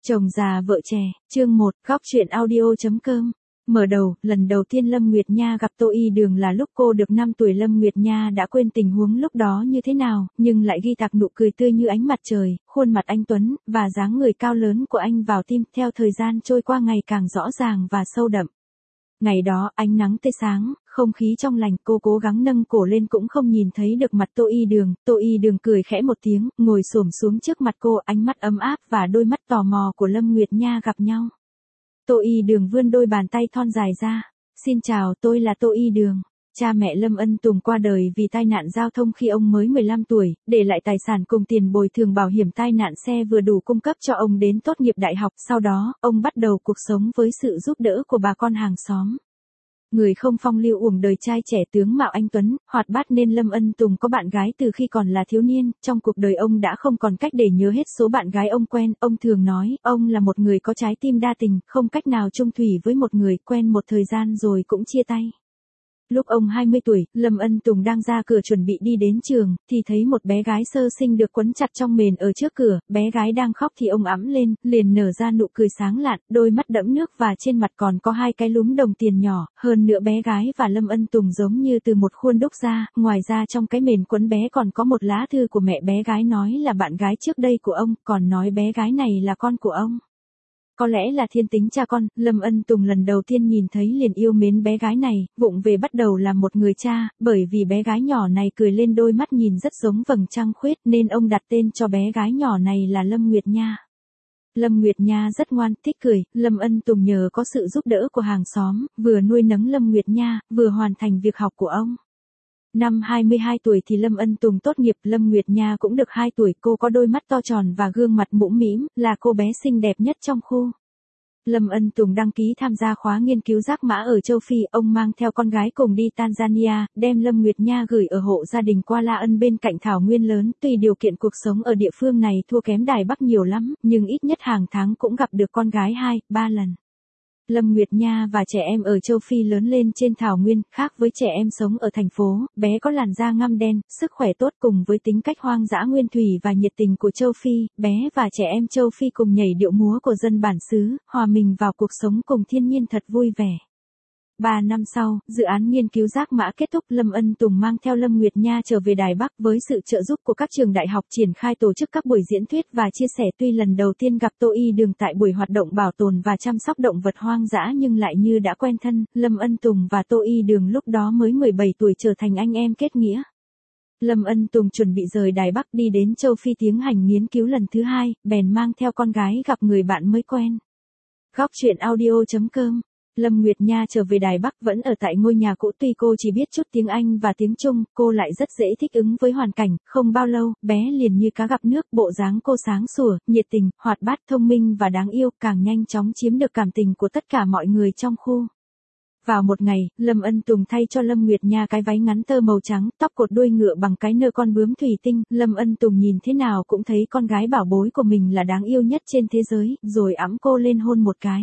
Chồng già vợ trẻ, chương 1, góc chuyện audio.com. Mở đầu, lần đầu tiên Lâm Nguyệt Nha gặp Tô Y Đường là lúc cô được 5 tuổi. Lâm Nguyệt Nha đã quên tình huống lúc đó như thế nào, nhưng lại ghi tạc nụ cười tươi như ánh mặt trời, khuôn mặt anh tuấn, và dáng người cao lớn của anh vào tim. Theo thời gian trôi qua ngày càng rõ ràng và sâu đậm. Ngày đó, ánh nắng tươi sáng, không khí trong lành, cô cố gắng nâng cổ lên cũng không nhìn thấy được mặt Tô Y Đường. Tô Y Đường cười khẽ một tiếng, ngồi xổm xuống trước mặt cô, ánh mắt ấm áp và đôi mắt tò mò của Lâm Nguyệt Nha gặp nhau. Tô Y Đường vươn đôi bàn tay thon dài ra. Xin chào, tôi là Tô Y Đường. Cha mẹ Lâm Ân Tùng qua đời vì tai nạn giao thông khi ông mới 15 tuổi, để lại tài sản cùng tiền bồi thường bảo hiểm tai nạn xe vừa đủ cung cấp cho ông đến tốt nghiệp đại học. Sau đó, ông bắt đầu cuộc sống với sự giúp đỡ của bà con hàng xóm. Người không phong lưu uổng đời, trai trẻ tướng mạo anh tuấn, hoạt bát nên Lâm Ân Tùng có bạn gái từ khi còn là thiếu niên. Trong cuộc đời ông đã không còn cách để nhớ hết số bạn gái ông quen. Ông thường nói, ông là một người có trái tim đa tình, không cách nào chung thủy với một người, quen một thời gian rồi cũng chia tay. Lúc ông 20 tuổi, Lâm Ân Tùng đang ra cửa chuẩn bị đi đến trường, thì thấy một bé gái sơ sinh được quấn chặt trong mền ở trước cửa. Bé gái đang khóc thì ông ẵm lên, liền nở ra nụ cười sáng lạn, đôi mắt đẫm nước và trên mặt còn có 2 cái lúm đồng tiền nhỏ. Hơn nữa bé gái và Lâm Ân Tùng giống như từ một khuôn đúc ra. Ngoài ra trong cái mền quấn bé còn có một lá thư của mẹ bé gái, nói là bạn gái trước đây của ông, còn nói bé gái này là con của ông. Có lẽ là thiên tính cha con, Lâm Ân Tùng lần đầu tiên nhìn thấy liền yêu mến bé gái này, vụng về bắt đầu làm một người cha, bởi vì bé gái nhỏ này cười lên đôi mắt nhìn rất giống vầng trăng khuyết nên ông đặt tên cho bé gái nhỏ này là Lâm Nguyệt Nha. Lâm Nguyệt Nha rất ngoan, thích cười. Lâm Ân Tùng nhờ có sự giúp đỡ của hàng xóm, vừa nuôi nấng Lâm Nguyệt Nha, vừa hoàn thành việc học của ông. Năm 22 tuổi thì Lâm Ân Tùng tốt nghiệp. Lâm Nguyệt Nha cũng được 2 tuổi, cô có đôi mắt to tròn và gương mặt mũm mĩm, là cô bé xinh đẹp nhất trong khu. Lâm Ân Tùng đăng ký tham gia khóa nghiên cứu giác mã ở châu Phi, ông mang theo con gái cùng đi Tanzania, đem Lâm Nguyệt Nha gửi ở hộ gia đình qua La Ân bên cạnh thảo nguyên lớn. Tuy điều kiện cuộc sống ở địa phương này thua kém Đài Bắc nhiều lắm, nhưng ít nhất hàng tháng cũng gặp được con gái 2-3 lần. Lâm Nguyệt Nha và trẻ em ở châu Phi lớn lên trên thảo nguyên, khác với trẻ em sống ở thành phố. Bé có làn da ngăm đen, sức khỏe tốt cùng với tính cách hoang dã nguyên thủy và nhiệt tình của châu Phi. Bé và trẻ em châu Phi cùng nhảy điệu múa của dân bản xứ, hòa mình vào cuộc sống cùng thiên nhiên thật vui vẻ. 3 năm sau, dự án nghiên cứu giác mã kết thúc. Lâm Ân Tùng mang theo Lâm Nguyệt Nha trở về Đài Bắc với sự trợ giúp của các trường đại học, triển khai tổ chức các buổi diễn thuyết và chia sẻ. Tuy lần đầu tiên gặp Tô Y Đường tại buổi hoạt động bảo tồn và chăm sóc động vật hoang dã nhưng lại như đã quen thân. Lâm Ân Tùng và Tô Y Đường lúc đó mới 17 tuổi trở thành anh em kết nghĩa. Lâm Ân Tùng chuẩn bị rời Đài Bắc đi đến châu Phi tiến hành nghiên cứu lần thứ 2, bèn mang theo con gái gặp người bạn mới quen. Góc chuyện audio.com. Lâm Nguyệt Nha trở về Đài Bắc vẫn ở tại ngôi nhà cũ. Tuy cô chỉ biết chút tiếng Anh và tiếng Trung, cô lại rất dễ thích ứng với hoàn cảnh. Không bao lâu, bé liền như cá gặp nước. Bộ dáng cô sáng sủa, nhiệt tình, hoạt bát, thông minh và đáng yêu, càng nhanh chóng chiếm được cảm tình của tất cả mọi người trong khu. Vào một ngày, Lâm Ân Tùng thay cho Lâm Nguyệt Nha cái váy ngắn tơ màu trắng, tóc cột đuôi ngựa bằng cái nơ con bướm thủy tinh. Lâm Ân Tùng nhìn thế nào cũng thấy con gái bảo bối của mình là đáng yêu nhất trên thế giới, rồi ẵm cô lên hôn một cái.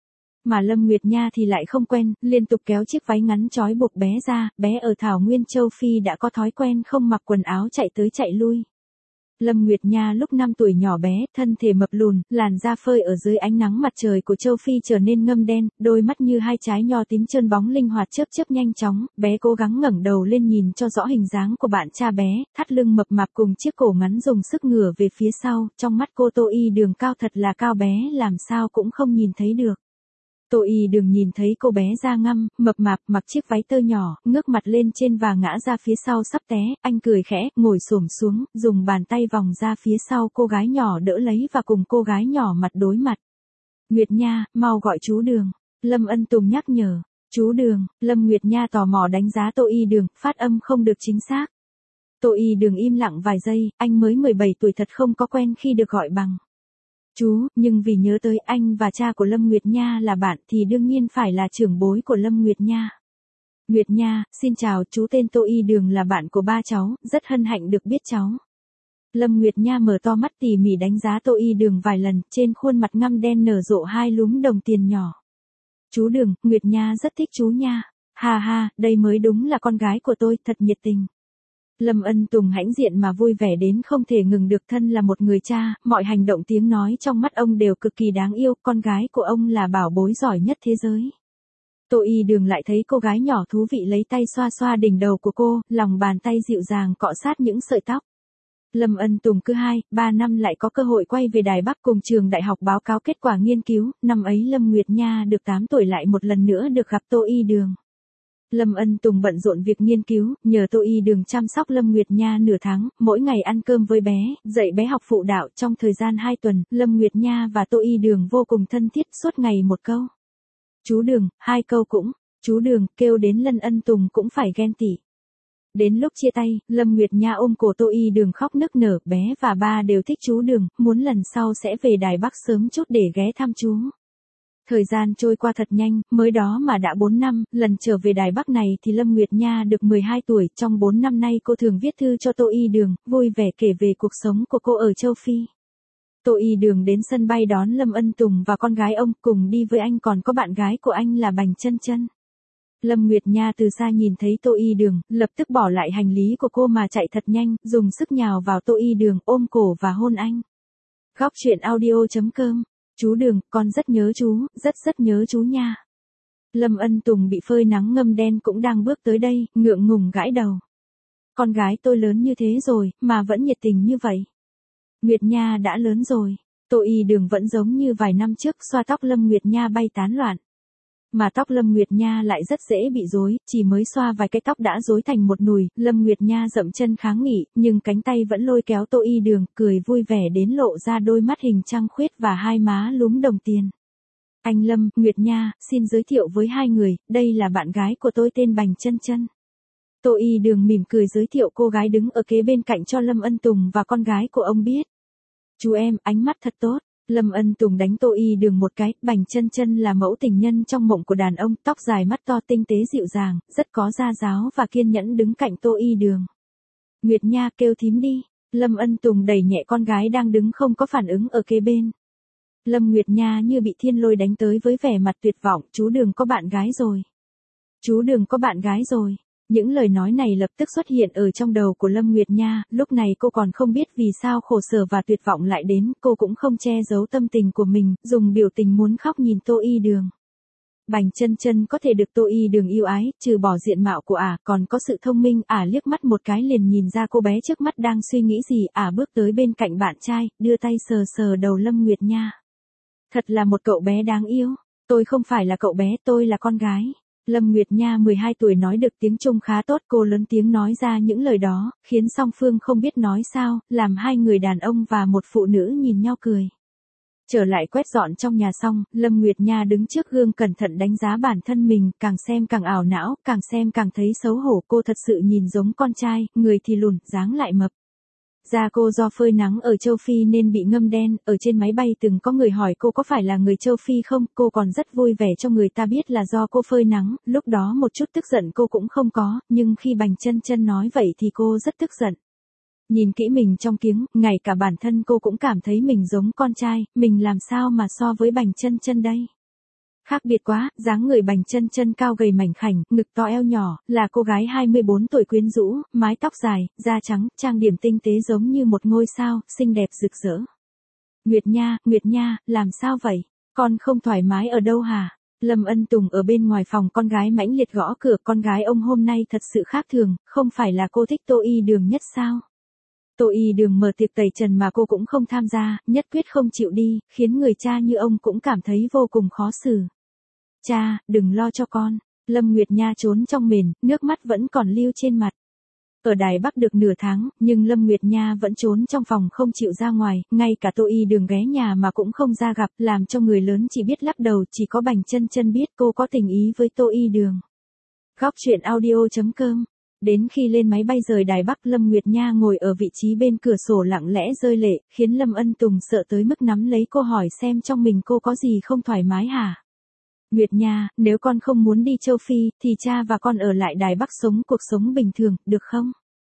Mà Lâm Nguyệt Nha thì lại không quen, liên tục kéo chiếc váy ngắn trói buộc bé ra. Bé ở thảo nguyên châu Phi đã có thói quen không mặc quần áo chạy tới chạy lui. Lâm Nguyệt Nha lúc 5 tuổi nhỏ bé, thân thể mập lùn, làn da phơi ở dưới ánh nắng mặt trời của châu Phi trở nên ngâm đen, đôi mắt như 2 trái nho tím trơn bóng linh hoạt chớp chớp nhanh chóng. Bé cố gắng ngẩng đầu lên nhìn cho rõ hình dáng của bạn cha bé, thắt lưng mập mạp cùng chiếc cổ ngắn dùng sức ngửa về phía sau. Trong mắt cô Tô Y Đường cao thật là cao, bé làm sao cũng không nhìn thấy được. Tô Y Đường nhìn thấy cô bé da ngăm, mập mạp, mặc chiếc váy tơ nhỏ, ngước mặt lên trên và ngã ra phía sau sắp té. Anh cười khẽ, ngồi xổm xuống, dùng bàn tay vòng ra phía sau cô gái nhỏ đỡ lấy và cùng cô gái nhỏ mặt đối mặt. Nguyệt Nha, mau gọi chú Đường. Lâm Ân Tùng nhắc nhở. Chú Đường. Lâm Nguyệt Nha tò mò đánh giá Tô Y Đường, phát âm không được chính xác. Tô Y Đường im lặng vài giây, anh mới 17 tuổi thật không có quen khi được gọi bằng chú, nhưng vì nhớ tới anh và cha của Lâm Nguyệt Nha là bạn thì đương nhiên phải là trưởng bối của Lâm Nguyệt Nha. Nguyệt Nha, xin chào, chú tên Tô Y Đường là bạn của ba cháu, rất hân hạnh được biết cháu. Lâm Nguyệt Nha mở to mắt tỉ mỉ đánh giá Tô Y Đường vài lần, trên khuôn mặt ngăm đen nở rộ 2 lúm đồng tiền nhỏ. Chú Đường, Nguyệt Nha rất thích chú nha. Ha ha, đây mới đúng là con gái của tôi, thật nhiệt tình. Lâm Ân Tùng hãnh diện mà vui vẻ đến không thể ngừng được, thân là một người cha, mọi hành động tiếng nói trong mắt ông đều cực kỳ đáng yêu, con gái của ông là bảo bối giỏi nhất thế giới. Tô Y Đường lại thấy cô gái nhỏ thú vị lấy tay xoa xoa đỉnh đầu của cô, lòng bàn tay dịu dàng cọ sát những sợi tóc. Lâm Ân Tùng cứ 2-3 năm lại có cơ hội quay về Đài Bắc cùng trường đại học báo cáo kết quả nghiên cứu, năm ấy Lâm Nguyệt Nha được 8 tuổi lại một lần nữa được gặp Tô Y Đường. Lâm Ân Tùng bận rộn việc nghiên cứu, nhờ Tô Y Đường chăm sóc Lâm Nguyệt Nha nửa tháng, mỗi ngày ăn cơm với bé, dạy bé học phụ đạo. Trong thời gian 2 tuần, Lâm Nguyệt Nha và Tô Y Đường vô cùng thân thiết, suốt ngày một câu. Chú Đường, 2 câu cũng, chú Đường, kêu đến Lâm Ân Tùng cũng phải ghen tị. Đến lúc chia tay, Lâm Nguyệt Nha ôm cổ Tô Y Đường khóc nức nở, bé và ba đều thích chú Đường, muốn lần sau sẽ về Đài Bắc sớm chút để ghé thăm chú. Thời gian trôi qua thật nhanh, mới đó mà đã 4 năm, lần trở về Đài Bắc này thì Lâm Nguyệt Nha được 12 tuổi, trong 4 năm nay cô thường viết thư cho Tô Y Đường, vui vẻ kể về cuộc sống của cô ở châu Phi. Tô Y Đường đến sân bay đón Lâm Ân Tùng và con gái ông, cùng đi với anh còn có bạn gái của anh là Bành Chân Chân. Lâm Nguyệt Nha từ xa nhìn thấy Tô Y Đường, lập tức bỏ lại hành lý của cô mà chạy thật nhanh, dùng sức nhào vào Tô Y Đường, ôm cổ và hôn anh. Góc truyện audio.com. Chú Đường, con rất nhớ chú, rất nhớ chú nha. Lâm Ân Tùng bị phơi nắng ngâm đen cũng đang bước tới đây, ngượng ngùng gãi đầu. Con gái tôi lớn như thế rồi, mà vẫn nhiệt tình như vậy. Nguyệt Nha đã lớn rồi. Tô Y Đường vẫn giống như vài năm trước, xoa tóc Lâm Nguyệt Nha bay tán loạn. Mà tóc Lâm Nguyệt Nha lại rất dễ bị rối, chỉ mới xoa vài cái tóc đã rối thành một nùi. Lâm Nguyệt Nha dậm chân kháng nghị, nhưng cánh tay vẫn lôi kéo Tô Y Đường, cười vui vẻ đến lộ ra đôi mắt hình trăng khuyết và hai má lúm đồng tiền. Anh Lâm, Nguyệt Nha, xin giới thiệu với hai người, đây là bạn gái của tôi tên Bành Chân Chân. Tô Y Đường mỉm cười giới thiệu cô gái đứng ở kế bên cạnh cho Lâm Ân Tùng và con gái của ông biết. Chú em, ánh mắt thật tốt. Lâm Ân Tùng đánh Tô Y Đường một cái, Bành Chân Chân là mẫu tình nhân trong mộng của đàn ông, tóc dài mắt to tinh tế dịu dàng, rất có gia giáo và kiên nhẫn đứng cạnh Tô Y Đường. Nguyệt Nha, kêu thím đi. Lâm Ân Tùng đẩy nhẹ con gái đang đứng không có phản ứng ở kế bên. Lâm Nguyệt Nha như bị thiên lôi đánh tới với vẻ mặt tuyệt vọng, chú Đường có bạn gái rồi. Chú Đường có bạn gái rồi. Những lời nói này lập tức xuất hiện ở trong đầu của Lâm Nguyệt Nha, lúc này cô còn không biết vì sao khổ sở và tuyệt vọng lại đến, cô cũng không che giấu tâm tình của mình, dùng biểu tình muốn khóc nhìn Tô Y Đường. Bành Chân Chân có thể được Tô Y Đường yêu ái, trừ bỏ diện mạo của còn có sự thông minh, liếc mắt một cái liền nhìn ra cô bé trước mắt đang suy nghĩ gì, bước tới bên cạnh bạn trai, đưa tay sờ sờ đầu Lâm Nguyệt Nha. Thật là một cậu bé đáng yêu, tôi không phải là cậu bé, tôi là con gái. Lâm Nguyệt Nha 12 tuổi nói được tiếng Trung khá tốt, cô lớn tiếng nói ra những lời đó, khiến song phương không biết nói sao, làm hai người đàn ông và một phụ nữ nhìn nhau cười. Trở lại quét dọn trong nhà xong, Lâm Nguyệt Nha đứng trước gương cẩn thận đánh giá bản thân mình, càng xem càng ảo não, càng xem càng thấy xấu hổ, cô thật sự nhìn giống con trai, người thì lùn, dáng lại mập. Da cô do phơi nắng ở châu Phi nên bị ngâm đen, ở trên máy bay từng có người hỏi cô có phải là người châu Phi không, cô còn rất vui vẻ cho người ta biết là do cô phơi nắng, lúc đó một chút tức giận cô cũng không có, nhưng khi Bành Chân Chân nói vậy thì cô rất tức giận. Nhìn kỹ mình trong kiếng, ngay cả bản thân cô cũng cảm thấy mình giống con trai, mình làm sao mà so với Bành Chân Chân đây. Khác biệt quá, dáng người Bành Chân Chân cao gầy mảnh khảnh, ngực to eo nhỏ, là cô gái 24 tuổi quyến rũ, mái tóc dài, da trắng, trang điểm tinh tế giống như một ngôi sao, xinh đẹp rực rỡ. Nguyệt Nha, làm sao vậy? Con không thoải mái ở đâu hả? Lâm Ân Tùng ở bên ngoài phòng, con gái mãnh liệt gõ cửa, con gái ông hôm nay thật sự khác thường, không phải là cô thích Tô Y Đường nhất sao? Tô Y Đường mở tiệc tẩy trần mà cô cũng không tham gia, nhất quyết không chịu đi, khiến người cha như ông cũng cảm thấy vô cùng khó xử. Cha, đừng lo cho con. Lâm Nguyệt Nha trốn trong mền, nước mắt vẫn còn lưu trên mặt. Ở Đài Bắc được nửa tháng, nhưng Lâm Nguyệt Nha vẫn trốn trong phòng không chịu ra ngoài, ngay cả Tô Y Đường ghé nhà mà cũng không ra gặp, làm cho người lớn chỉ biết lắc đầu, chỉ có Bành Chân Chân biết cô có tình ý với Tô Y Đường. Góc truyện audio.com. Đến khi lên máy bay rời Đài Bắc, Lâm Nguyệt Nha ngồi ở vị trí bên cửa sổ lặng lẽ rơi lệ, khiến Lâm Ân Tùng sợ tới mức nắm lấy cô hỏi xem trong mình cô có gì không thoải mái hả? Nguyệt Nha, nếu con không muốn đi châu Phi, thì cha và con ở lại Đài Bắc sống cuộc sống bình thường, được không?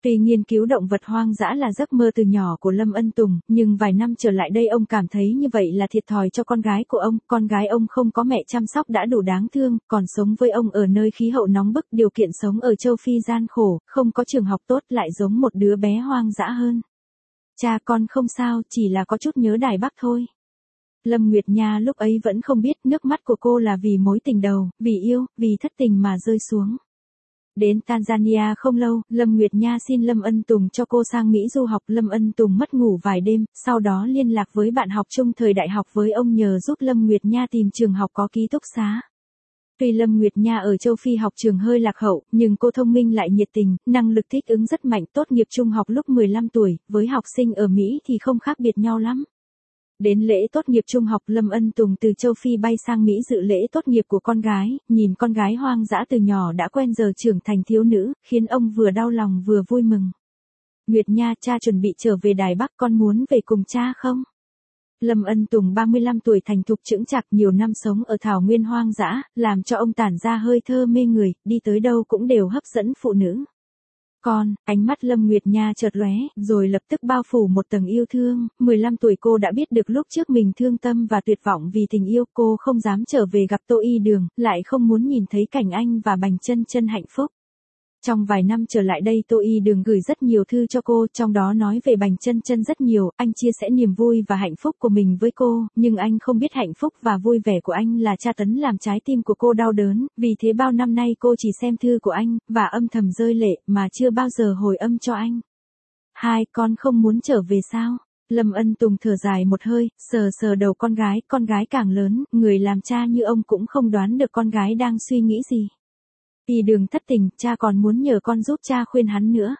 Tuy nghiên cứu động vật hoang dã là giấc mơ từ nhỏ của Lâm Ân Tùng, nhưng vài năm trở lại đây ông cảm thấy như vậy là thiệt thòi cho con gái của ông. Con gái ông không có mẹ chăm sóc đã đủ đáng thương, còn sống với ông ở nơi khí hậu nóng bức, điều kiện sống ở châu Phi gian khổ, không có trường học tốt, lại giống một đứa bé hoang dã hơn. Cha con không sao, chỉ là có chút nhớ Đài Bắc thôi. Lâm Nguyệt Nha lúc ấy vẫn không biết nước mắt của cô là vì mối tình đầu, vì yêu, vì thất tình mà rơi xuống. Đến Tanzania không lâu, Lâm Nguyệt Nha xin Lâm Ân Tùng cho cô sang Mỹ du học. Lâm Ân Tùng mất ngủ vài đêm, sau đó liên lạc với bạn học chung thời đại học với ông nhờ giúp Lâm Nguyệt Nha tìm trường học có ký túc xá. Tuy Lâm Nguyệt Nha ở châu Phi học trường hơi lạc hậu, nhưng cô thông minh lại nhiệt tình, năng lực thích ứng rất mạnh, tốt nghiệp trung học lúc 15 tuổi, với học sinh ở Mỹ thì không khác biệt nhau lắm. Đến lễ tốt nghiệp trung học, Lâm Ân Tùng từ châu Phi bay sang Mỹ dự lễ tốt nghiệp của con gái, nhìn con gái hoang dã từ nhỏ đã quen giờ trưởng thành thiếu nữ, khiến ông vừa đau lòng vừa vui mừng. Nguyệt Nha, cha chuẩn bị trở về Đài Bắc, con muốn về cùng cha không? Lâm Ân Tùng 35 tuổi thành thục chững chạc, nhiều năm sống ở thảo nguyên hoang dã, làm cho ông tản ra hơi thơ mê người, đi tới đâu cũng đều hấp dẫn phụ nữ. Con, ánh mắt Lâm Nguyệt Nha chợt lóe, rồi lập tức bao phủ một tầng yêu thương. 15 tuổi cô đã biết được lúc trước mình thương tâm và tuyệt vọng vì tình yêu, cô không dám trở về gặp Tô Y Đường, lại không muốn nhìn thấy cảnh anh và Bành Chân Chân hạnh phúc. Trong vài năm trở lại đây, Tô Y Đường gửi rất nhiều thư cho cô, trong đó nói về Bành Chân Chân rất nhiều, anh chia sẻ niềm vui và hạnh phúc của mình với cô, nhưng anh không biết hạnh phúc và vui vẻ của anh là tra tấn làm trái tim của cô đau đớn, vì thế bao năm nay cô chỉ xem thư của anh, và âm thầm rơi lệ, mà chưa bao giờ hồi âm cho anh. Hai, con không muốn trở về sao? Lâm Ân Tùng thở dài một hơi, sờ sờ đầu con gái càng lớn, người làm cha như ông cũng không đoán được con gái đang suy nghĩ gì. Y Đường thất tình, cha còn muốn nhờ con giúp cha khuyên hắn nữa.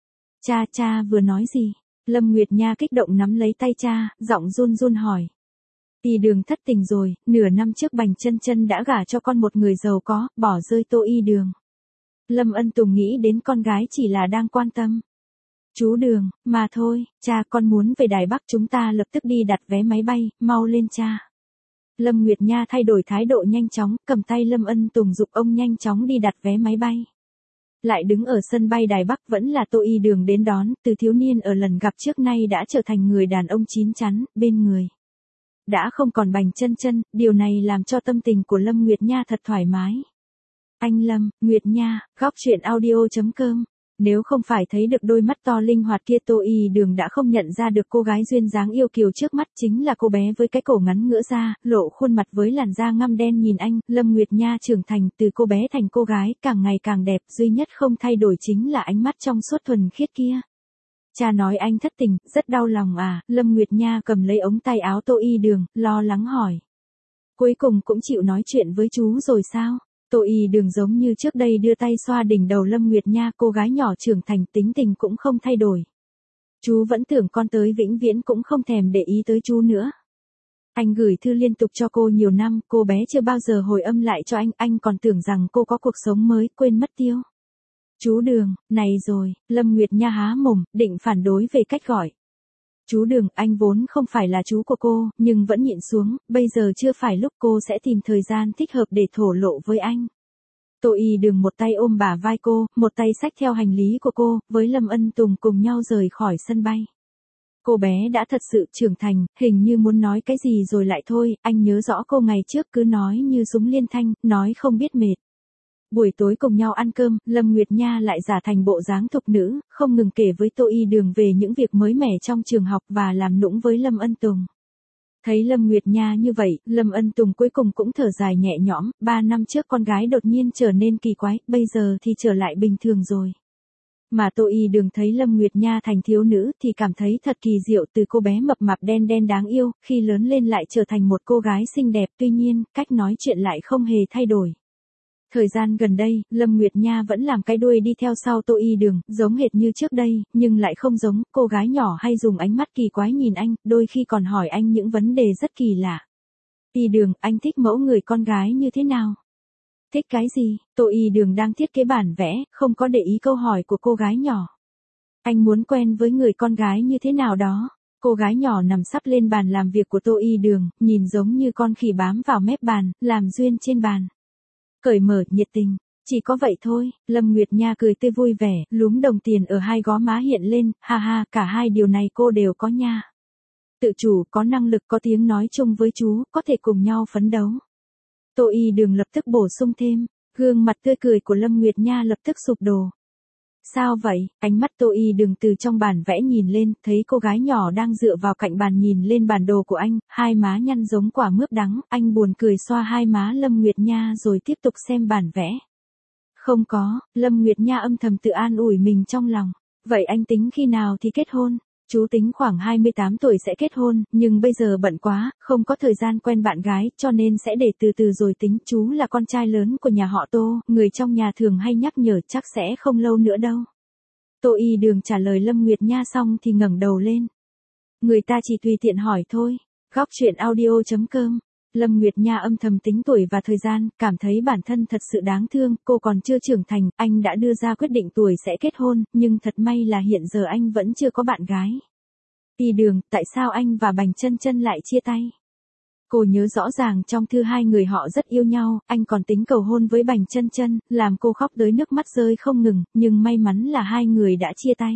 Cha vừa nói gì? Lâm Nguyệt Nha kích động nắm lấy tay cha, giọng run run hỏi. Y Đường thất tình rồi, nửa năm trước Bành Chân Chân đã gả cho con một người giàu có, bỏ rơi Tô Y Đường. Lâm Ân Tùng nghĩ đến con gái chỉ là đang quan tâm. Chú Đường, mà thôi, cha con muốn về Đài Bắc, chúng ta lập tức đi đặt vé máy bay, mau lên cha. Lâm Nguyệt Nha thay đổi thái độ nhanh chóng, cầm tay Lâm Ân Tùng giục ông nhanh chóng đi đặt vé máy bay. Lại đứng ở sân bay Đài Bắc vẫn là Tô Y Đường đến đón, từ thiếu niên ở lần gặp trước nay đã trở thành người đàn ông chín chắn, bên người. Đã không còn Bành Chân Chân, điều này làm cho tâm tình của Lâm Nguyệt Nha thật thoải mái. Anh Lâm, Nguyệt Nha, góc truyện audio.com. Nếu không phải thấy được đôi mắt to linh hoạt kia, Tô Y Đường đã không nhận ra được cô gái duyên dáng yêu kiều trước mắt chính là cô bé với cái cổ ngắn ngửa ra, lộ khuôn mặt với làn da ngăm đen nhìn anh. Lâm Nguyệt Nha trưởng thành từ cô bé thành cô gái, càng ngày càng đẹp, duy nhất không thay đổi chính là ánh mắt trong suốt thuần khiết kia. Cha nói anh thất tình, rất đau lòng à? Lâm Nguyệt Nha cầm lấy ống tay áo Tô Y Đường, lo lắng hỏi. Cuối cùng cũng chịu nói chuyện với chú rồi sao? Tô Y Đường giống như trước đây đưa tay xoa đỉnh đầu Lâm Nguyệt Nha, cô gái nhỏ trưởng thành tính tình cũng không thay đổi. Chú vẫn tưởng con tới vĩnh viễn cũng không thèm để ý tới chú nữa. Anh gửi thư liên tục cho cô nhiều năm, cô bé chưa bao giờ hồi âm lại cho anh còn tưởng rằng cô có cuộc sống mới, quên mất tiêu. Chú Đường, này rồi, Lâm Nguyệt Nha há mồm, định phản đối về cách gọi. Chú Đường, anh vốn không phải là chú của cô, nhưng vẫn nhịn xuống, bây giờ chưa phải lúc, cô sẽ tìm thời gian thích hợp để thổ lộ với anh. Tô Y Đường một tay ôm bả vai cô, một tay xách theo hành lý của cô, với Lâm Ân Tùng cùng nhau rời khỏi sân bay. Cô bé đã thật sự trưởng thành, hình như muốn nói cái gì rồi lại thôi, anh nhớ rõ cô ngày trước cứ nói như súng liên thanh, nói không biết mệt. Buổi tối cùng nhau ăn cơm, Lâm Nguyệt Nha lại giả thành bộ dáng thục nữ, không ngừng kể với Tô Y Đường về những việc mới mẻ trong trường học và làm nũng với Lâm Ân Tùng. Thấy Lâm Nguyệt Nha như vậy, Lâm Ân Tùng cuối cùng cũng thở dài nhẹ nhõm, 3 năm trước con gái đột nhiên trở nên kỳ quái, bây giờ thì trở lại bình thường rồi. Mà Tô Y Đường thấy Lâm Nguyệt Nha thành thiếu nữ thì cảm thấy thật kỳ diệu, từ cô bé mập mạp đen đen đáng yêu, khi lớn lên lại trở thành một cô gái xinh đẹp, tuy nhiên, cách nói chuyện lại không hề thay đổi. Thời gian gần đây, Lâm Nguyệt Nha vẫn làm cái đuôi đi theo sau Tô Y Đường, giống hệt như trước đây, nhưng lại không giống, cô gái nhỏ hay dùng ánh mắt kỳ quái nhìn anh, đôi khi còn hỏi anh những vấn đề rất kỳ lạ. Y Đường, anh thích mẫu người con gái như thế nào? Thích cái gì? Tô Y Đường đang thiết kế bản vẽ, không có để ý câu hỏi của cô gái nhỏ. Anh muốn quen với người con gái như thế nào đó? Cô gái nhỏ nằm sắp lên bàn làm việc của Tô Y Đường, nhìn giống như con khỉ bám vào mép bàn, làm duyên trên bàn. Cởi mở, nhiệt tình. Chỉ có vậy thôi, Lâm Nguyệt Nha cười tươi vui vẻ, lúm đồng tiền ở hai gò má hiện lên, ha ha, cả hai điều này cô đều có nha. Tự chủ, có năng lực, có tiếng nói chung với chú, có thể cùng nhau phấn đấu. Tô Y Đường lập tức bổ sung thêm, gương mặt tươi cười của Lâm Nguyệt Nha lập tức sụp đổ. Sao vậy? Ánh mắt Tô Y Đường từ trong bản vẽ nhìn lên, thấy cô gái nhỏ đang dựa vào cạnh bàn nhìn lên bản đồ của anh, hai má nhăn giống quả mướp đắng, anh buồn cười xoa hai má Lâm Nguyệt Nha rồi tiếp tục xem bản vẽ. Không có, Lâm Nguyệt Nha âm thầm tự an ủi mình trong lòng. Vậy anh tính khi nào thì kết hôn? Chú tính khoảng 28 tuổi sẽ kết hôn, nhưng bây giờ bận quá, không có thời gian quen bạn gái, cho nên sẽ để từ từ rồi tính. Chú là con trai lớn của nhà họ Tô, người trong nhà thường hay nhắc nhở chắc sẽ không lâu nữa đâu. Tô Y Đường trả lời Lâm Nguyệt Nha xong thì ngẩng đầu lên. Người ta chỉ tùy tiện hỏi thôi. Góc truyện audio.com. Lâm Nguyệt Nha âm thầm tính tuổi và thời gian, cảm thấy bản thân thật sự đáng thương, cô còn chưa trưởng thành, anh đã đưa ra quyết định tuổi sẽ kết hôn, nhưng thật may là hiện giờ anh vẫn chưa có bạn gái. Y Đường, tại sao anh và Bành Chân Chân lại chia tay? Cô nhớ rõ ràng trong thư hai người họ rất yêu nhau, anh còn tính cầu hôn với Bành Chân Chân, làm cô khóc tới nước mắt rơi không ngừng, nhưng may mắn là hai người đã chia tay.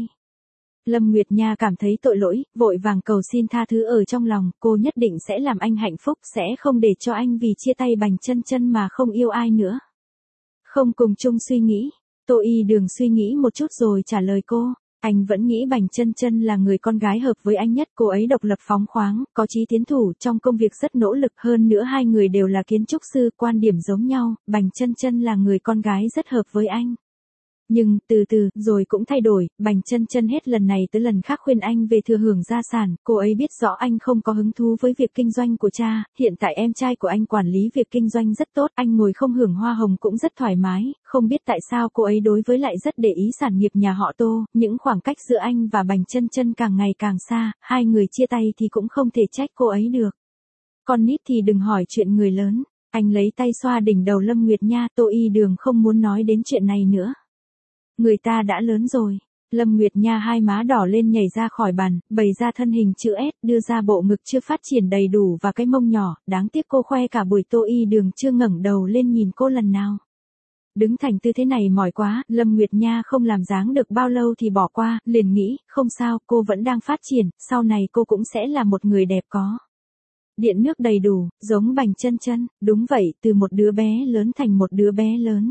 Lâm Nguyệt Nha cảm thấy tội lỗi, vội vàng cầu xin tha thứ ở trong lòng, cô nhất định sẽ làm anh hạnh phúc, sẽ không để cho anh vì chia tay Bành Chân Chân mà không yêu ai nữa. Không cùng chung suy nghĩ, Tô Y Đường suy nghĩ một chút rồi trả lời cô. Anh vẫn nghĩ Bành Chân Chân là người con gái hợp với anh nhất, cô ấy độc lập phóng khoáng, có chí tiến thủ, trong công việc rất nỗ lực, hơn nữa hai người đều là kiến trúc sư, quan điểm giống nhau, Bành Chân Chân là người con gái rất hợp với anh. Nhưng, từ từ, rồi cũng thay đổi, Bành Chân Chân hết lần này tới lần khác khuyên anh về thừa hưởng gia sản, cô ấy biết rõ anh không có hứng thú với việc kinh doanh của cha, hiện tại em trai của anh quản lý việc kinh doanh rất tốt, anh ngồi không hưởng hoa hồng cũng rất thoải mái, không biết tại sao cô ấy đối với lại rất để ý sản nghiệp nhà họ Tô, những khoảng cách giữa anh và Bành Chân Chân càng ngày càng xa, hai người chia tay thì cũng không thể trách cô ấy được. Con nít thì đừng hỏi chuyện người lớn, anh lấy tay xoa đỉnh đầu Lâm Nguyệt Nha, Tô Y Đường không muốn nói đến chuyện này nữa. Người ta đã lớn rồi. Lâm Nguyệt Nha hai má đỏ lên nhảy ra khỏi bàn, bày ra thân hình chữ S, đưa ra bộ ngực chưa phát triển đầy đủ và cái mông nhỏ, đáng tiếc cô khoe cả buổi. Tô Y Đường chưa ngẩng đầu lên nhìn cô lần nào. Đứng thành tư thế này mỏi quá, Lâm Nguyệt Nha không làm dáng được bao lâu thì bỏ qua, liền nghĩ, không sao, cô vẫn đang phát triển, sau này cô cũng sẽ là một người đẹp có điện nước đầy đủ, giống Bành Chân Chân, đúng vậy, từ một đứa bé lớn thành một đứa bé lớn.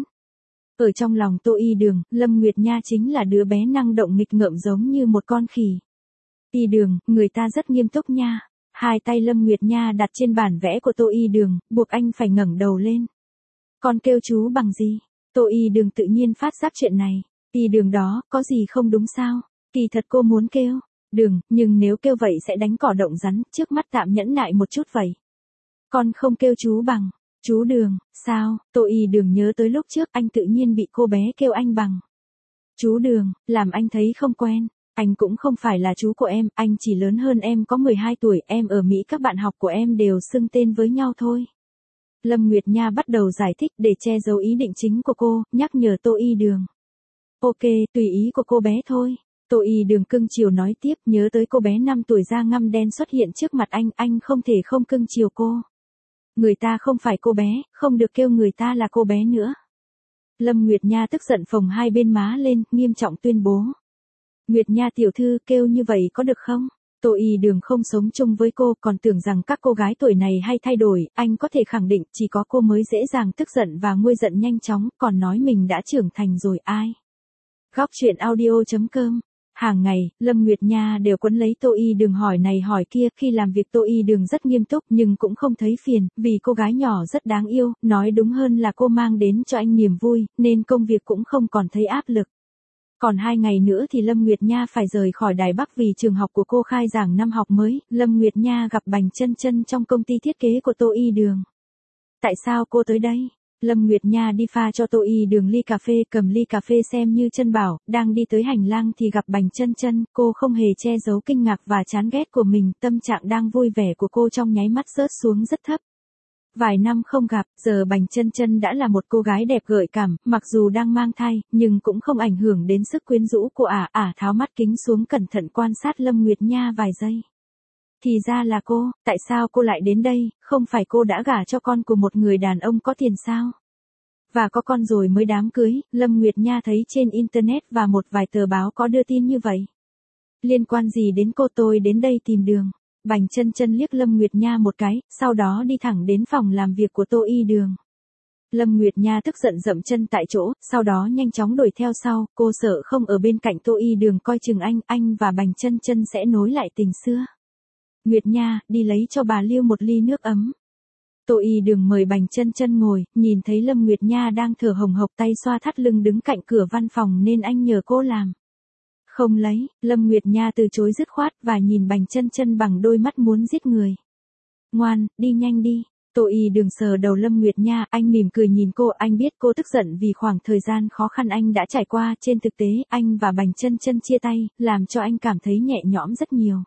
Ở trong lòng Tô Y Đường, Lâm Nguyệt Nha chính là đứa bé năng động nghịch ngợm giống như một con khỉ. Y Đường, người ta rất nghiêm túc nha. Hai tay Lâm Nguyệt Nha đặt trên bản vẽ của Tô Y Đường, buộc anh phải ngẩng đầu lên. Con kêu chú bằng gì? Tô Y Đường tự nhiên phát giác chuyện này. Y Đường đó, có gì không đúng sao? Kỳ thật cô muốn kêu Đường, nhưng nếu kêu vậy sẽ đánh cỏ động rắn, trước mắt tạm nhẫn nại một chút vậy. Con không kêu chú bằng. Chú Đường, sao? Tô Y Đường nhớ tới lúc trước anh tự nhiên bị cô bé kêu anh bằng. Chú Đường, làm anh thấy không quen. Anh cũng không phải là chú của em, anh chỉ lớn hơn em có 12 tuổi, em ở Mỹ các bạn học của em đều xưng tên với nhau thôi. Lâm Nguyệt Nha bắt đầu giải thích để che giấu ý định chính của cô, nhắc nhở Tô Y Đường. Ok, tùy ý của cô bé thôi. Tô Y Đường cưng chiều nói tiếp, nhớ tới cô bé 5 tuổi da ngăm đen xuất hiện trước mặt anh không thể không cưng chiều cô. Người ta không phải cô bé, không được kêu người ta là cô bé nữa. Lâm Nguyệt Nha tức giận phồng hai bên má lên, nghiêm trọng tuyên bố. Nguyệt Nha tiểu thư, kêu như vậy có được không? Tô Y Đường không sống chung với cô, còn tưởng rằng các cô gái tuổi này hay thay đổi, anh có thể khẳng định chỉ có cô mới dễ dàng tức giận và nguôi giận nhanh chóng, còn nói mình đã trưởng thành rồi ai? Góc truyện audio.com. Hàng ngày, Lâm Nguyệt Nha đều quấn lấy Tô Y Đường hỏi này hỏi kia, khi làm việc Tô Y Đường rất nghiêm túc nhưng cũng không thấy phiền, vì cô gái nhỏ rất đáng yêu, nói đúng hơn là cô mang đến cho anh niềm vui, nên công việc cũng không còn thấy áp lực. Còn 2 ngày nữa thì Lâm Nguyệt Nha phải rời khỏi Đài Bắc vì trường học của cô khai giảng năm học mới, Lâm Nguyệt Nha gặp Bành Chân Chân trong công ty thiết kế của Tô Y Đường. Tại sao cô tới đây? Lâm Nguyệt Nha đi pha cho Tô Y Đường ly cà phê, cầm ly cà phê xem như chân bảo, đang đi tới hành lang thì gặp Bành Chân Chân, cô không hề che giấu kinh ngạc và chán ghét của mình, tâm trạng đang vui vẻ của cô trong nháy mắt rớt xuống rất thấp. Vài năm không gặp, giờ Bành Chân Chân đã là một cô gái đẹp gợi cảm, mặc dù đang mang thai, nhưng cũng không ảnh hưởng đến sức quyến rũ của ả, tháo mắt kính xuống cẩn thận quan sát Lâm Nguyệt Nha vài giây. Thì ra là cô, tại sao cô lại đến đây, không phải cô đã gả cho con của một người đàn ông có tiền sao? Và có con rồi mới đám cưới, Lâm Nguyệt Nha thấy trên Internet và một vài tờ báo có đưa tin như vậy. Liên quan gì đến cô, tôi đến đây tìm Đường. Bành Chân Chân liếc Lâm Nguyệt Nha một cái, sau đó đi thẳng đến phòng làm việc của Tô Y Đường. Lâm Nguyệt Nha tức giận dậm chân tại chỗ, sau đó nhanh chóng đuổi theo sau, cô sợ không ở bên cạnh Tô Y Đường coi chừng anh và Bành Chân Chân sẽ nối lại tình xưa. Nguyệt Nha, đi lấy cho bà Lưu một ly nước ấm. Tô Y Đường mời Bành Chân Chân ngồi, nhìn thấy Lâm Nguyệt Nha đang thở hồng hộc tay xoa thắt lưng đứng cạnh cửa văn phòng nên anh nhờ cô làm. Không lấy, Lâm Nguyệt Nha từ chối dứt khoát và nhìn Bành Chân Chân bằng đôi mắt muốn giết người. Ngoan, đi nhanh đi. Tô Y Đường sờ đầu Lâm Nguyệt Nha, anh mỉm cười nhìn cô, anh biết cô tức giận vì khoảng thời gian khó khăn anh đã trải qua, trên thực tế, anh và Bành Chân Chân chia tay, làm cho anh cảm thấy nhẹ nhõm rất nhiều.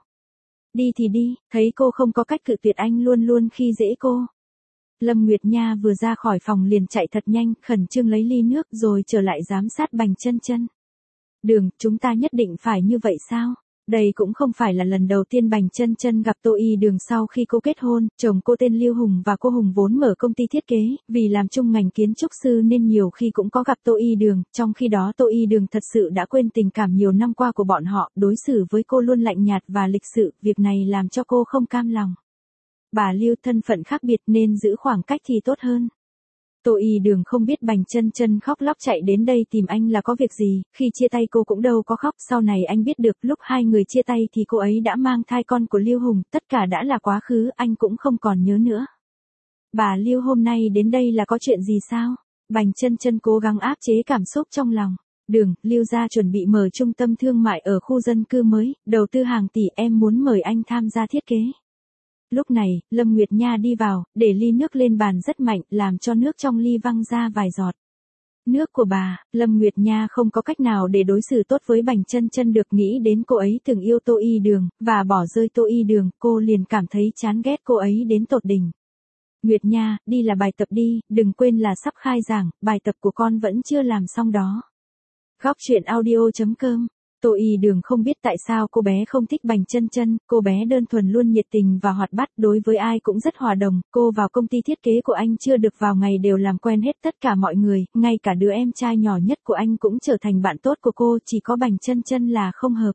Đi thì đi, thấy cô không có cách cự tuyệt anh luôn luôn khi dễ cô. Lâm Nguyệt Nha vừa ra khỏi phòng liền chạy thật nhanh, khẩn trương lấy ly nước rồi trở lại giám sát Bành Chân Chân. Đường, chúng ta nhất định phải như vậy sao? Đây cũng không phải là lần đầu tiên Bành Chân Chân gặp Tô Y Đường sau khi cô kết hôn, chồng cô tên Lưu Hùng và cô Hùng vốn mở công ty thiết kế, vì làm chung ngành kiến trúc sư nên nhiều khi cũng có gặp Tô Y Đường, trong khi đó Tô Y Đường thật sự đã quên tình cảm nhiều năm qua của bọn họ, đối xử với cô luôn lạnh nhạt và lịch sự, việc này làm cho cô không cam lòng. Bà Lưu thân phận khác biệt nên giữ khoảng cách thì tốt hơn. Tô Y Đường không biết Bành Chân Chân khóc lóc chạy đến đây tìm anh là có việc gì, khi chia tay cô cũng đâu có khóc, sau này anh biết được lúc hai người chia tay thì cô ấy đã mang thai con của Lưu Hùng, tất cả đã là quá khứ, anh cũng không còn nhớ nữa. Bà Lưu hôm nay đến đây là có chuyện gì sao? Bành Chân Chân cố gắng áp chế cảm xúc trong lòng. Đường, Lưu gia chuẩn bị mở trung tâm thương mại ở khu dân cư mới, đầu tư hàng tỷ, em muốn mời anh tham gia thiết kế. Lúc này, Lâm Nguyệt Nha đi vào, để ly nước lên bàn rất mạnh, làm cho nước trong ly văng ra vài giọt. Nước của bà, Lâm Nguyệt Nha không có cách nào để đối xử tốt với Bành Chân Chân được, nghĩ đến cô ấy từng yêu Tô Y Đường, và bỏ rơi Tô Y Đường, cô liền cảm thấy chán ghét cô ấy đến tột đỉnh. Nguyệt Nha, đi là bài tập đi, đừng quên là sắp khai giảng, bài tập của con vẫn chưa làm xong đó. Góc truyện audio.com. Tô Y Đường không biết tại sao cô bé không thích Bành Chân Chân, cô bé đơn thuần luôn nhiệt tình và hoạt bát, đối với ai cũng rất hòa đồng, cô vào công ty thiết kế của anh chưa được vào ngày đều làm quen hết tất cả mọi người, ngay cả đứa em trai nhỏ nhất của anh cũng trở thành bạn tốt của cô, chỉ có Bành Chân Chân là không hợp.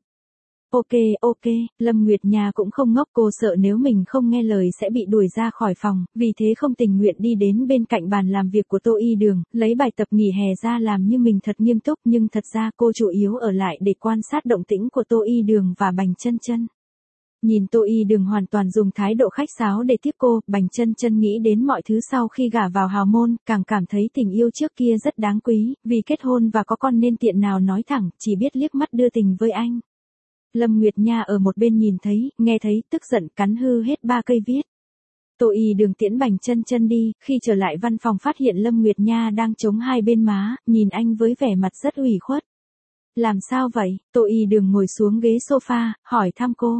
Ok, Lâm Nguyệt Nha cũng không ngốc, cô sợ nếu mình không nghe lời sẽ bị đuổi ra khỏi phòng, vì thế không tình nguyện đi đến bên cạnh bàn làm việc của Tô Y Đường, lấy bài tập nghỉ hè ra làm như mình thật nghiêm túc, nhưng thật ra cô chủ yếu ở lại để quan sát động tĩnh của Tô Y Đường và Bành Chân Chân. Nhìn Tô Y Đường hoàn toàn dùng thái độ khách sáo để tiếp cô, Bành Chân Chân nghĩ đến mọi thứ sau khi gả vào hào môn, càng cảm thấy tình yêu trước kia rất đáng quý, vì kết hôn và có con nên tiện nào nói thẳng, chỉ biết liếc mắt đưa tình với anh. Lâm Nguyệt Nha ở một bên nhìn thấy, nghe thấy, tức giận cắn hư hết 3 cây viết. Tô Y Đường tiễn Bành Chân Chân đi, khi trở lại văn phòng phát hiện Lâm Nguyệt Nha đang chống hai bên má, nhìn anh với vẻ mặt rất ủy khuất. Làm sao vậy? Tô Y Đường ngồi xuống ghế sofa, hỏi thăm cô.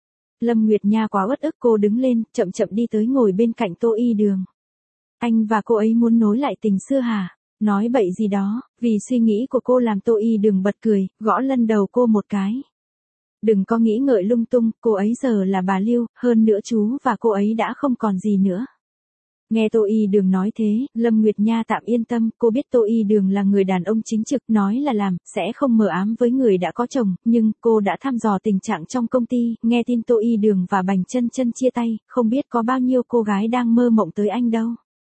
Lâm Nguyệt Nha quá uất ức, cô đứng lên, chậm chậm đi tới ngồi bên cạnh Tô Y Đường. Anh và cô ấy muốn nối lại tình xưa hả? Nói bậy gì đó, vì suy nghĩ của cô làm Tô Y Đường bật cười, gõ lân đầu cô một cái. Đừng có nghĩ ngợi lung tung, cô ấy giờ là bà Lưu, hơn nữa chú và cô ấy đã không còn gì nữa. Nghe Tô Y Đường nói thế, Lâm Nguyệt Nha tạm yên tâm, cô biết Tô Y Đường là người đàn ông chính trực, nói là làm, sẽ không mờ ám với người đã có chồng, nhưng cô đã thăm dò tình trạng trong công ty, nghe tin Tô Y Đường và Bành Chân Chân chia tay, không biết có bao nhiêu cô gái đang mơ mộng tới anh đâu.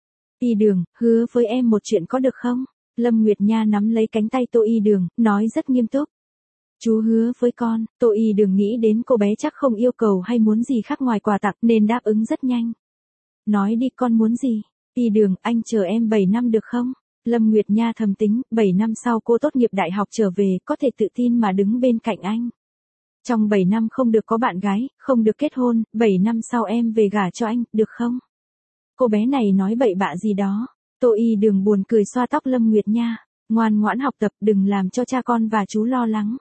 Y Đường, hứa với em một chuyện có được không? Lâm Nguyệt Nha nắm lấy cánh tay Tô Y Đường, nói rất nghiêm túc. Chú hứa với con. Tô Y Đường nghĩ đến cô bé chắc không yêu cầu hay muốn gì khác ngoài quà tặng nên đáp ứng rất nhanh. Nói đi, con muốn gì? Y Đường, anh chờ em 7 năm được không? Lâm Nguyệt Nha thầm tính, 7 năm sau cô tốt nghiệp đại học trở về, có thể tự tin mà đứng bên cạnh anh. Trong 7 năm không được có bạn gái, không được kết hôn, 7 năm sau em về gả cho anh, được không? Cô bé này nói bậy bạ gì đó. Tô Y Đường buồn cười xoa tóc Lâm Nguyệt Nha. Ngoan ngoãn học tập, đừng làm cho cha con và chú lo lắng.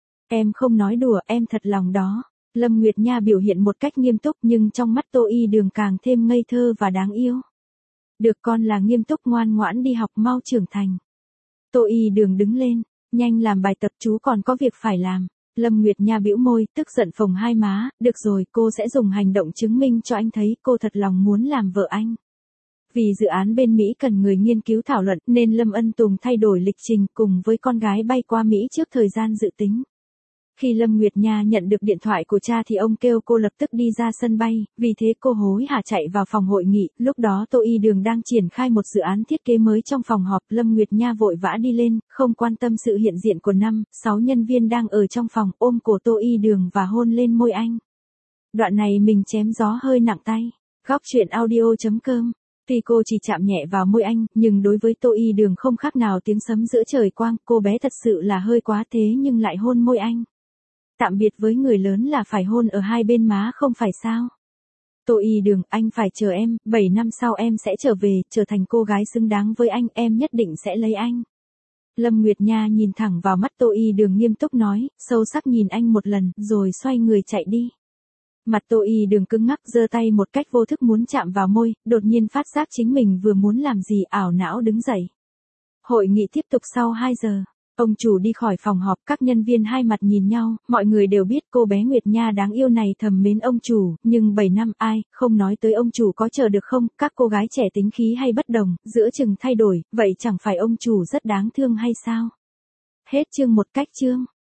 Em không nói đùa, em thật lòng đó. Lâm Nguyệt Nha biểu hiện một cách nghiêm túc nhưng trong mắt Tô Y Đường càng thêm ngây thơ và đáng yêu. Được, con là nghiêm túc, ngoan ngoãn đi học, mau trưởng thành. Tô Y Đường đứng lên, nhanh làm bài tập, chú còn có việc phải làm. Lâm Nguyệt Nha bĩu môi, tức giận phồng hai má, được rồi, cô sẽ dùng hành động chứng minh cho anh thấy cô thật lòng muốn làm vợ anh. Vì dự án bên Mỹ cần người nghiên cứu thảo luận nên Lâm Ân Tùng thay đổi lịch trình cùng với con gái bay qua Mỹ trước thời gian dự tính. Khi Lâm Nguyệt Nha nhận được điện thoại của cha thì ông kêu cô lập tức đi ra sân bay, vì thế cô hối hả chạy vào phòng hội nghị, lúc đó Tô Y Đường đang triển khai một dự án thiết kế mới trong phòng họp. Lâm Nguyệt Nha vội vã đi lên, không quan tâm sự hiện diện của 5-6 nhân viên đang ở trong phòng, ôm cổ Tô Y Đường và hôn lên môi anh. Đoạn này mình chém gió hơi nặng tay. Góc truyện audio.com. Tuy cô chỉ chạm nhẹ vào môi anh, nhưng đối với Tô Y Đường không khác nào tiếng sấm giữa trời quang, cô bé thật sự là hơi quá thế nhưng lại hôn môi anh. Tạm biệt với người lớn là phải hôn ở hai bên má không phải sao? Tô Y Đường, anh phải chờ em, 7 năm sau em sẽ trở về, trở thành cô gái xứng đáng với anh, em nhất định sẽ lấy anh. Lâm Nguyệt Nha nhìn thẳng vào mắt Tô Y Đường nghiêm túc nói, sâu sắc nhìn anh một lần, rồi xoay người chạy đi. Mặt Tô Y Đường cứng ngắc, giơ tay một cách vô thức muốn chạm vào môi, đột nhiên phát giác chính mình vừa muốn làm gì, ảo não đứng dậy. Hội nghị tiếp tục sau 2 giờ. Ông chủ đi khỏi phòng họp, các nhân viên hai mặt nhìn nhau, mọi người đều biết cô bé Nguyệt Nha đáng yêu này thầm mến ông chủ, nhưng 7 năm ai, không nói tới ông chủ có chờ được không, các cô gái trẻ tính khí hay bất đồng, giữa chừng thay đổi, vậy chẳng phải ông chủ rất đáng thương hay sao? Hết chương 1 cách chương.